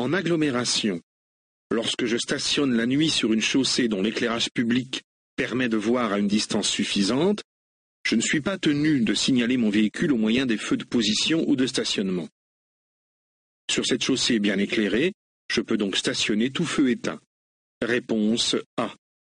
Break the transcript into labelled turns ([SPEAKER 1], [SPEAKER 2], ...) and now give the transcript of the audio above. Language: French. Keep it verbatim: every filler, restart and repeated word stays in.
[SPEAKER 1] En agglomération, lorsque je stationne la nuit sur une chaussée dont l'éclairage public permet de voir à une distance suffisante, je ne suis pas tenu de signaler mon véhicule au moyen des feux de position ou de stationnement. Sur cette chaussée bien éclairée, je peux donc stationner tout feu éteint. Réponse A.